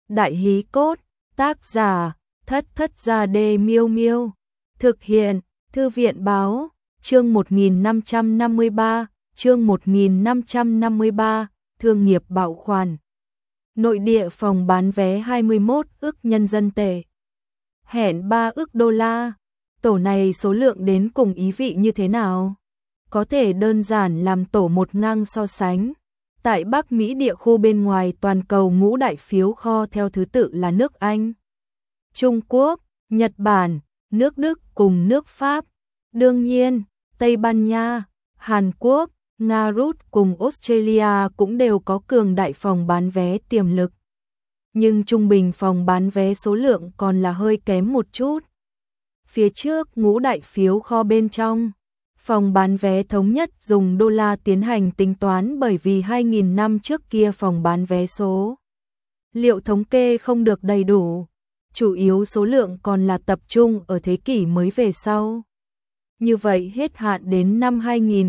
Đại hí cốt, tác giả, Thất Thất Gia Đê Miêu Miêu. Thực hiện, Thư viện báo, chương 1553, chương 1553, thương nghiệp bảo khoản. Nội địa phòng bán vé 21 ức nhân dân tệ. Hẹn 3 ức đô la. Tổ này số lượng đến cùng ý vị như thế nào? Có thể đơn giản làm tổ một ngang so sánh. Tại Bắc Mỹ địa khu bên ngoài toàn cầu ngũ đại phiếu kho theo thứ tự là nước Anh, Trung Quốc, Nhật Bản, nước Đức cùng nước Pháp. Đương nhiên, Tây Ban Nha, Hàn Quốc, Nga Rút cùng Australia cũng đều có cường đại phòng bán vé tiềm lực. Nhưng trung bình phòng bán vé số lượng còn là hơi kém một chút. Phía trước ngũ đại phiếu kho bên trong, phòng bán vé thống nhất dùng đô la tiến hành tính toán bởi vì 2.000 năm trước kia phòng bán vé số liệu thống kê không được đầy đủ, chủ yếu số lượng còn là tập trung ở thế kỷ mới về sau. Như vậy hết hạn đến năm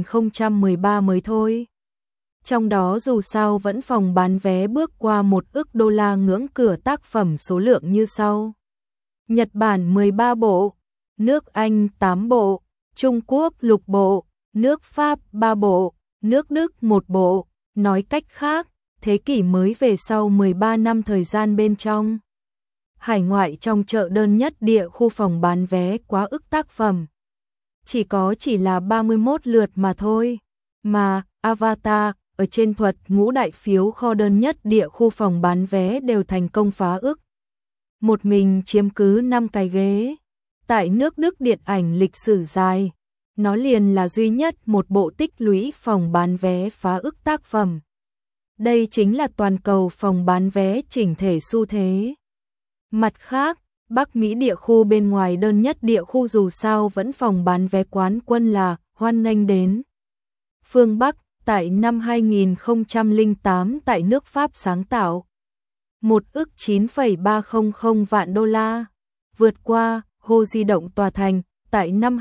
2013 mới thôi. Trong đó dù sao vẫn phòng bán vé bước qua 1 ức đô la ngưỡng cửa tác phẩm số lượng như sau. Nhật Bản 13 bộ, nước Anh 8 bộ, Trung Quốc lục bộ, nước Pháp 3 bộ, nước Đức 1 bộ. Nói cách khác, thế kỷ mới về sau 13 năm thời gian bên trong. Hải ngoại trong chợ đơn nhất địa khu phòng bán vé quá ức tác phẩm. Chỉ là 31 lượt mà thôi. Mà, Avatar, ở trên thuật ngũ đại phiếu kho đơn nhất địa khu phòng bán vé đều thành công phá ức. Một mình chiếm cứ 5 cái ghế. Tại nước Đức điện ảnh lịch sử dài, nó liền là duy nhất một bộ tích lũy phòng bán vé phá ức tác phẩm. Đây chính là toàn cầu phòng bán vé chỉnh thể xu thế. Mặt khác, Bắc Mỹ địa khu bên ngoài đơn nhất địa khu dù sao vẫn phòng bán vé quán quân là hoan nghênh đến. Phương Bắc, tại năm 2008 tại nước Pháp sáng tạo 1 ức 9,300 vạn đô la, vượt qua Hô Di động tòa thành, tại năm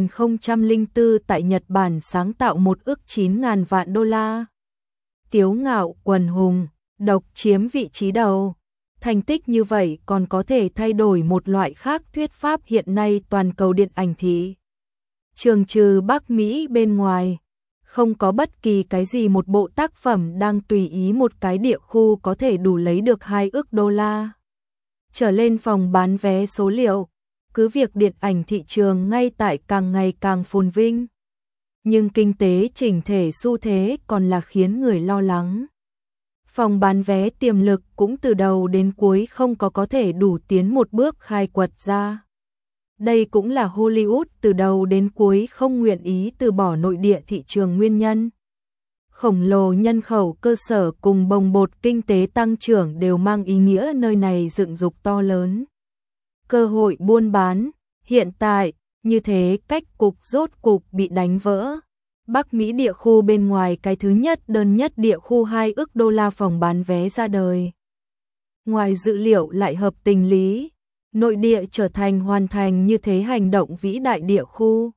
2004 tại Nhật Bản sáng tạo 1 ức 9.000 vạn đô la. Tiếu ngạo quần hùng, độc chiếm vị trí đầu. Thành tích như vậy còn có thể thay đổi một loại khác thuyết pháp hiện nay toàn cầu điện ảnh thị trường trừ Bắc Mỹ bên ngoài. Không có bất kỳ cái gì một bộ tác phẩm đang tùy ý một cái địa khu có thể đủ lấy được 2 ức đô la. Trở lên phòng bán vé số liệu, cứ việc điện ảnh thị trường ngay tại càng ngày càng phồn vinh. Nhưng kinh tế chỉnh thể xu thế còn là khiến người lo lắng. Phòng bán vé tiềm lực cũng từ đầu đến cuối không có thể đủ tiến một bước khai quật ra. Đây cũng là Hollywood từ đầu đến cuối không nguyện ý từ bỏ nội địa thị trường nguyên nhân. Khổng lồ nhân khẩu cơ sở cùng bồng bột kinh tế tăng trưởng đều mang ý nghĩa nơi này dựng dục to lớn. Cơ hội buôn bán, hiện tại, như thế cách cục rốt cục bị đánh vỡ. Bắc Mỹ địa khu bên ngoài cái thứ nhất đơn nhất địa khu 2 ức đô la phòng bán vé ra đời. Ngoài dự liệu lại hợp tình lý, nội địa trở thành hoàn thành như thế hành động vĩ đại địa khu.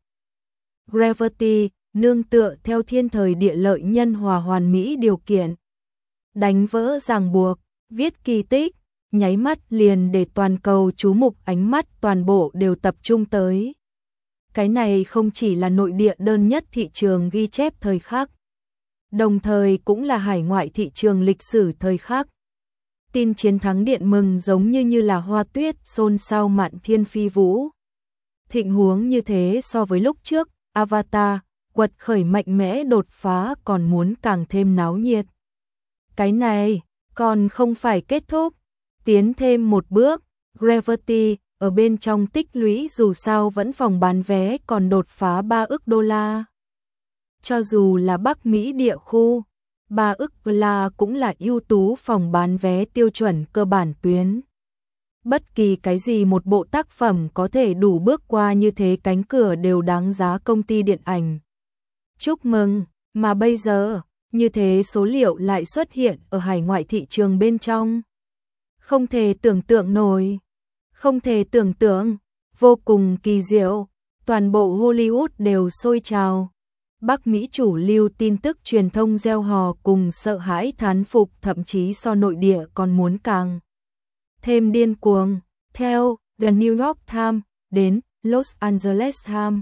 Gravity, nương tựa theo thiên thời địa lợi nhân hòa hoàn mỹ điều kiện. Đánh vỡ ràng buộc, viết kỳ tích, nháy mắt liền để toàn cầu chú mục ánh mắt toàn bộ đều tập trung tới. Cái này không chỉ là nội địa đơn nhất thị trường ghi chép thời khắc, đồng thời cũng là hải ngoại thị trường lịch sử thời khắc. Tin chiến thắng điện mừng giống như là hoa tuyết xôn xao mạn thiên phi vũ. Thịnh huống như thế so với lúc trước, Avatar, quật khởi mạnh mẽ đột phá còn muốn càng thêm náo nhiệt. Cái này còn không phải kết thúc, tiến thêm một bước, Gravity ở bên trong tích lũy dù sao vẫn phòng bán vé còn đột phá 3 ức đô la. Cho dù là Bắc Mỹ địa khu, 3 ức đô la cũng là ưu tú phòng bán vé tiêu chuẩn cơ bản tuyến. Bất kỳ cái gì một bộ tác phẩm có thể đủ bước qua như thế cánh cửa đều đáng giá công ty điện ảnh. Chúc mừng, mà bây giờ, như thế số liệu lại xuất hiện ở hải ngoại thị trường bên trong. Không thể tưởng tượng nổi. Không thể tưởng tượng, vô cùng kỳ diệu, toàn bộ Hollywood đều sôi trào. Bắc Mỹ chủ lưu tin tức truyền thông reo hò cùng sợ hãi thán phục thậm chí so nội địa còn muốn càng thêm điên cuồng, theo The New York Times đến Los Angeles Times,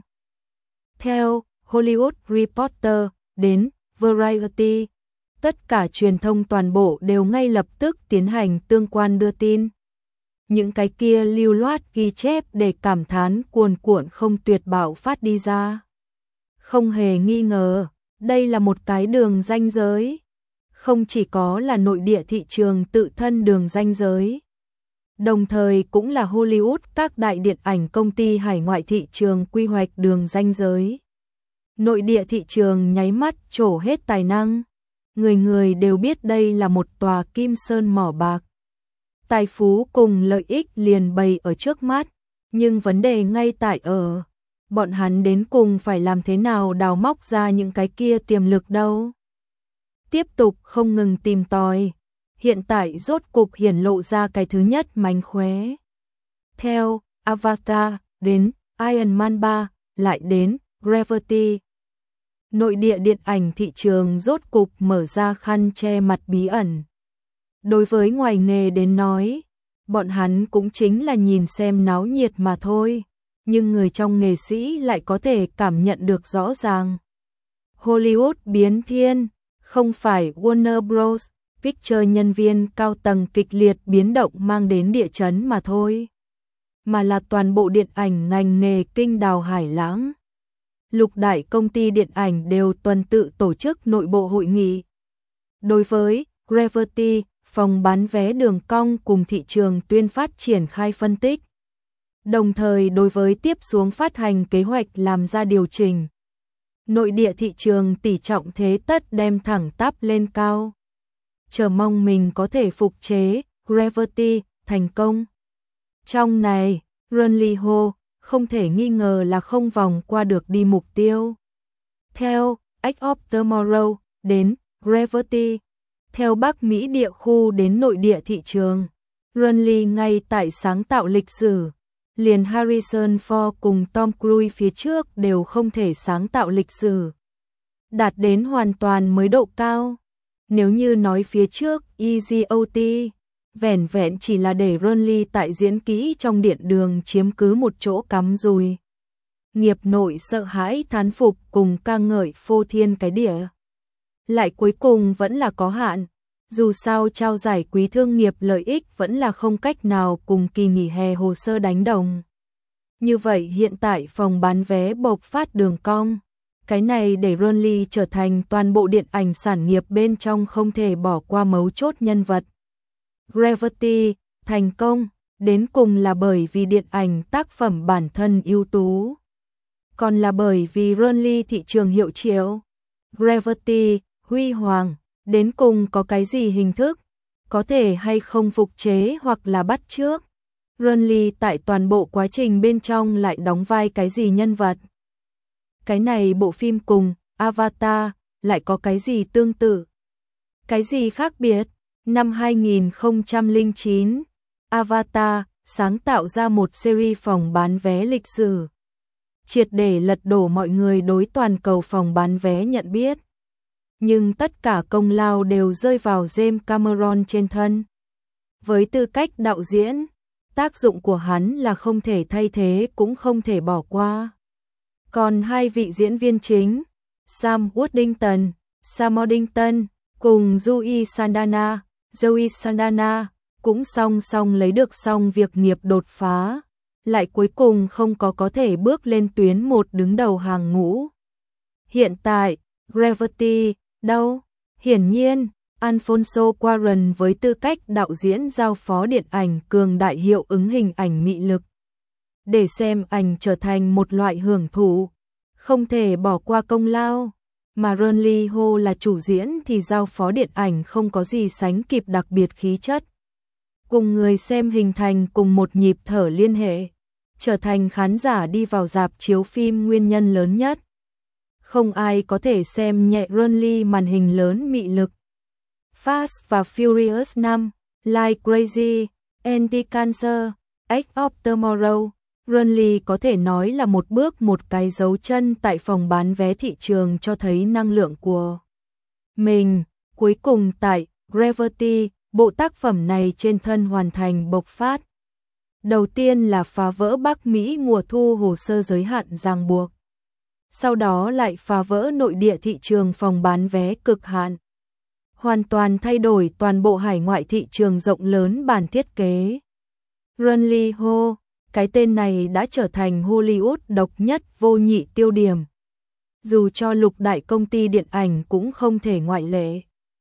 theo Hollywood Reporter đến Variety. Tất cả truyền thông toàn bộ đều ngay lập tức tiến hành tương quan đưa tin. Những cái kia lưu loát ghi chép để cảm thán cuồn cuộn không tuyệt bạo phát đi ra. Không hề nghi ngờ, đây là một cái đường ranh giới. Không chỉ có là nội địa thị trường tự thân đường ranh giới, đồng thời cũng là Hollywood các đại điện ảnh công ty hải ngoại thị trường quy hoạch đường ranh giới. Nội địa thị trường nháy mắt trổ hết tài năng. Người người đều biết đây là một tòa kim sơn mỏ bạc. Tài phú cùng lợi ích liền bày ở trước mắt, nhưng vấn đề ngay tại ở bọn hắn đến cùng phải làm thế nào đào móc ra những cái kia tiềm lực đâu. Tiếp tục không ngừng tìm tòi, hiện tại rốt cục hiển lộ ra cái thứ nhất mánh khóe. Theo Avatar đến Iron Man 3, lại đến Gravity. Nội địa điện ảnh thị trường rốt cục mở ra khăn che mặt bí ẩn. Đối với ngoài nghề đến nói, bọn hắn cũng chính là nhìn xem náo nhiệt mà thôi, nhưng người trong nghệ sĩ lại có thể cảm nhận được rõ ràng. Hollywood biến thiên, không phải Warner Bros. Pictures nhân viên cao tầng kịch liệt biến động mang đến địa chấn mà thôi, mà là toàn bộ điện ảnh ngành nghề kinh đào hải lãng. Lục đại công ty điện ảnh đều tuần tự tổ chức nội bộ hội nghị. Đối với Gravity, phòng bán vé đường cong cùng thị trường tuyên phát triển khai phân tích. Đồng thời đối với tiếp xuống phát hành kế hoạch làm ra điều chỉnh. Nội địa thị trường tỷ trọng thế tất đem thẳng tắp lên cao. Chờ mong mình có thể phục chế Gravity thành công. Trong này, Run Lee Ho không thể nghi ngờ là không vòng qua được đi mục tiêu. Theo Edge of Tomorrow đến Gravity, theo Bắc Mỹ địa khu đến nội địa thị trường, Run Lee ngay tại sáng tạo lịch sử. Liền Harrison Ford cùng Tom Cruise phía trước đều không thể sáng tạo lịch sử, đạt đến hoàn toàn mới độ cao. Nếu như nói phía trước Easy OT, vẻn vẹn chỉ là để Run Lee tại diễn kỹ trong điện đường chiếm cứ một chỗ cắm rùi. Nghiệp nội sợ hãi thán phục cùng ca ngợi phô thiên cái địa. Lại cuối cùng vẫn là có hạn, dù sao trao giải quý thương nghiệp lợi ích vẫn là không cách nào cùng kỳ nghỉ hè hồ sơ đánh đồng. Như vậy hiện tại phòng bán vé bộc phát đường cong. Cái này để Run Lee trở thành toàn bộ điện ảnh sản nghiệp bên trong không thể bỏ qua mấu chốt nhân vật. Gravity thành công, đến cùng là bởi vì điện ảnh tác phẩm bản thân ưu tú, còn là bởi vì Run Lee thị trường hiệu triệu. Gravity huy hoàng, đến cùng có cái gì hình thức, có thể hay không phục chế hoặc là bắt chước. Run Lee tại toàn bộ quá trình bên trong lại đóng vai cái gì nhân vật. Cái này bộ phim cùng Avatar lại có cái gì tương tự, cái gì khác biệt. Năm 2009, Avatar sáng tạo ra một series phòng bán vé lịch sử, triệt để lật đổ mọi người đối toàn cầu phòng bán vé nhận biết. Nhưng tất cả công lao đều rơi vào James Cameron trên thân. Với tư cách đạo diễn, tác dụng của hắn là không thể thay thế cũng không thể bỏ qua. Còn hai vị diễn viên chính, Sam Worthington cùng Zoe Saldana cũng song song lấy được xong việc nghiệp đột phá, lại cuối cùng không có thể bước lên tuyến một đứng đầu hàng ngũ. Hiện tại, Gravity đâu? Hiển nhiên, Alfonso Cuarón với tư cách đạo diễn giao phó điện ảnh cường đại hiệu ứng hình ảnh mị lực. Để xem ảnh trở thành một loại hưởng thụ, không thể bỏ qua công lao. Mà Run Lee Ho là chủ diễn thì giao phó điện ảnh không có gì sánh kịp đặc biệt khí chất. Cùng người xem hình thành cùng một nhịp thở liên hệ, trở thành khán giả đi vào rạp chiếu phim nguyên nhân lớn nhất. Không ai có thể xem nhẹ Run Lee màn hình lớn mị lực. Fast và Furious 5, Like Crazy, Anti-Cancer, Edge of Tomorrow, Run Lee có thể nói là một bước một cái dấu chân tại phòng bán vé thị trường cho thấy năng lượng của mình. Cuối cùng tại Gravity, bộ tác phẩm này trên thân hoàn thành bộc phát. Đầu tiên là phá vỡ Bắc Mỹ mùa thu hồ sơ giới hạn ràng buộc. Sau đó lại phá vỡ nội địa thị trường phòng bán vé cực hạn. Hoàn toàn thay đổi toàn bộ hải ngoại thị trường rộng lớn bản thiết kế. Runly Ho, cái tên này đã trở thành Hollywood độc nhất vô nhị tiêu điểm. Dù cho lục đại công ty điện ảnh cũng không thể ngoại lệ.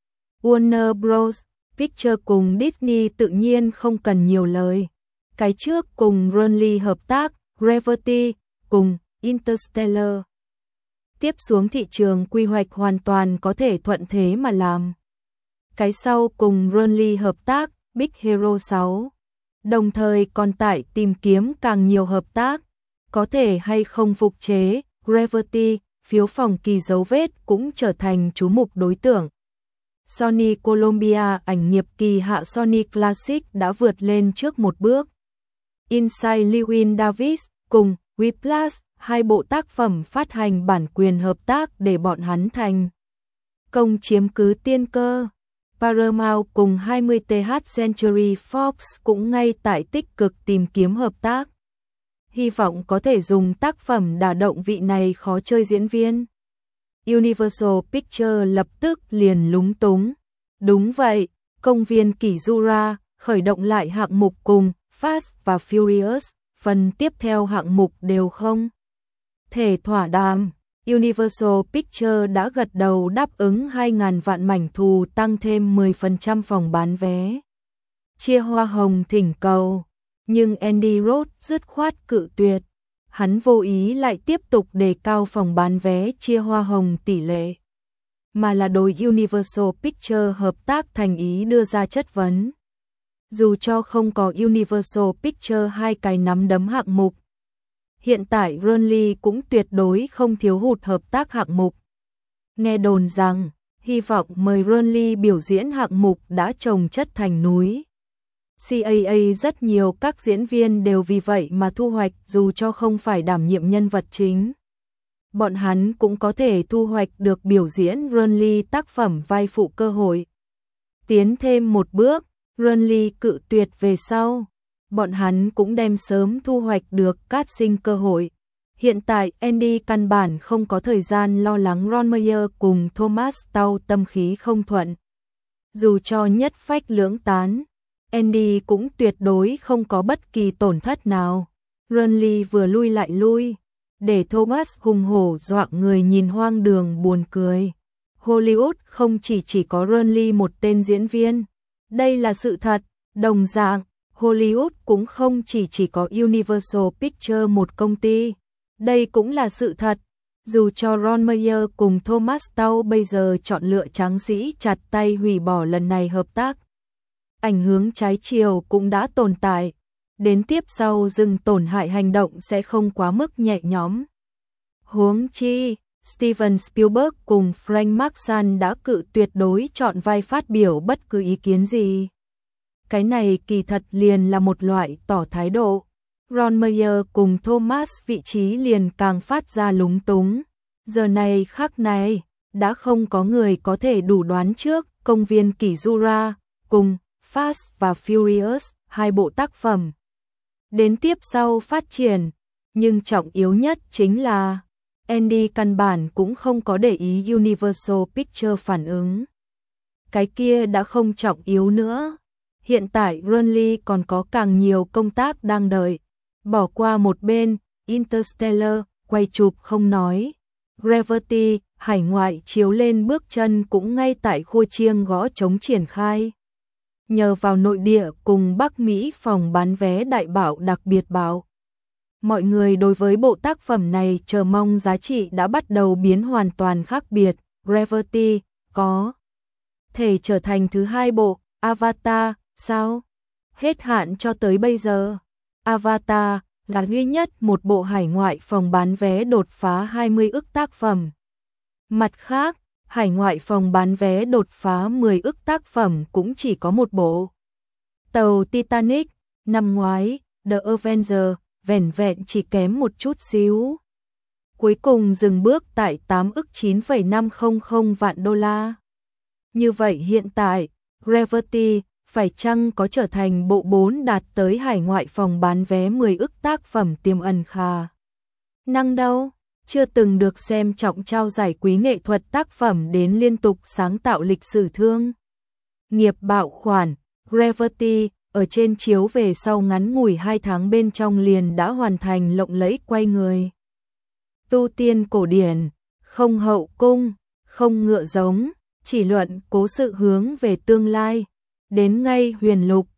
Warner Bros. Pictures cùng Disney tự nhiên không cần nhiều lời. Cái trước cùng Runly hợp tác, Gravity, cùng Interstellar. Tiếp xuống thị trường quy hoạch hoàn toàn có thể thuận thế mà làm. Cái sau cùng Runly hợp tác, Big Hero 6. Đồng thời còn tại tìm kiếm càng nhiều hợp tác. Có thể hay không phục chế, Gravity, phiếu phòng kỳ dấu vết cũng trở thành chú mục đối tượng. Sony Columbia ảnh nghiệp kỳ hạ Sony Classic đã vượt lên trước một bước. Inside Llewyn Davis cùng Whiplash, hai bộ tác phẩm phát hành bản quyền hợp tác để bọn hắn thành công chiếm cứ tiên cơ. Paramount cùng 20th Century Fox cũng ngay tại tích cực tìm kiếm hợp tác. Hy vọng có thể dùng tác phẩm đả động vị này khó chơi diễn viên. Universal Pictures lập tức liền lúng túng. Đúng vậy, công viên Kỷ Jura khởi động lại hạng mục cùng Fast và Furious, phần tiếp theo hạng mục đều không thể thỏa đàm. Universal Pictures đã gật đầu đáp ứng 2.000 vạn mảnh thù tăng thêm 10% phòng bán vé. Chia hoa hồng thỉnh cầu, nhưng Andy Roth dứt khoát cự tuyệt. Hắn vô ý lại tiếp tục đề cao phòng bán vé chia hoa hồng tỷ lệ, mà là đối Universal Pictures hợp tác thành ý đưa ra chất vấn. Dù cho không có Universal Pictures hai cái nắm đấm hạng mục, hiện tại Runly cũng tuyệt đối không thiếu hụt hợp tác hạng mục. Nghe đồn rằng, hy vọng mời Runly biểu diễn hạng mục đã chồng chất thành núi. CAA rất nhiều các diễn viên đều vì vậy mà thu hoạch dù cho không phải đảm nhiệm nhân vật chính. Bọn hắn cũng có thể thu hoạch được biểu diễn Runly tác phẩm vai phụ cơ hội. Tiến thêm một bước, Runly cự tuyệt về sau. Bọn hắn cũng đem sớm thu hoạch được casting cơ hội. Hiện tại Andy căn bản không có thời gian lo lắng Ron Meyer cùng Thomas Tao tâm khí không thuận. Dù cho nhất phách lưỡng tán, Andy cũng tuyệt đối không có bất kỳ tổn thất nào. Runly vừa lui lại lui, để Thomas hùng hổ dọa người nhìn hoang đường buồn cười. Hollywood không chỉ có Runly một tên diễn viên. Đây là sự thật, đồng dạng, Hollywood cũng không chỉ có Universal Pictures một công ty. Đây cũng là sự thật. Dù cho Ron Meyer cùng Thomas Tao bây giờ chọn lựa trắng sĩ chặt tay hủy bỏ lần này hợp tác. Ảnh hưởng trái chiều cũng đã tồn tại. Đến tiếp sau dừng tổn hại hành động sẽ không quá mức nhẹ nhõm. Huống chi, Steven Spielberg cùng Frank Marshall đã cự tuyệt đối chọn vai phát biểu bất cứ ý kiến gì. Cái này kỳ thật liền là một loại tỏ thái độ. Ron Meyer cùng Thomas vị trí liền càng phát ra lúng túng. Giờ này khắc này, đã không có người có thể đủ đoán trước công viên Kỷ Jura cùng Fast và Furious, hai bộ tác phẩm. Đến tiếp sau phát triển, nhưng trọng yếu nhất chính là Andy căn bản cũng không có để ý Universal Pictures phản ứng. Cái kia đã không trọng yếu nữa. Hiện tại Runly còn có càng nhiều công tác đang đợi. Bỏ qua một bên, Interstellar, quay chụp không nói. Gravity, hải ngoại chiếu lên bước chân cũng ngay tại khu chiêng gõ trống triển khai. Nhờ vào nội địa cùng Bắc Mỹ phòng bán vé đại bảo đặc biệt bảo. Mọi người đối với bộ tác phẩm này chờ mong giá trị đã bắt đầu biến hoàn toàn khác biệt. Gravity có thể trở thành thứ hai bộ Avatar, sao? Hết hạn cho tới bây giờ. Avatar là duy nhất một bộ hải ngoại phòng bán vé đột phá 20 ức tác phẩm. Mặt khác, hải ngoại phòng bán vé đột phá 10 ức tác phẩm cũng chỉ có một bộ. Tàu Titanic, năm ngoái, The Avenger, vẻn vẹn chỉ kém một chút xíu. Cuối cùng dừng bước tại 8 ức 9,500 vạn đô la. Như vậy hiện tại, Gravity, phải chăng có trở thành bộ 4 đạt tới hải ngoại phòng bán vé 10 ức tác phẩm tiềm ẩn khả năng đâu. Chưa từng được xem trọng trao giải quý nghệ thuật tác phẩm đến liên tục sáng tạo lịch sử thương nghiệp bạo khoản Gravity ở trên chiếu về sau ngắn ngủi 2 tháng bên trong liền đã hoàn thành lộng lẫy quay người. Tu tiên cổ điển, không hậu cung, không ngựa giống, chỉ luận cố sự hướng về tương lai. Đến ngay huyền lục,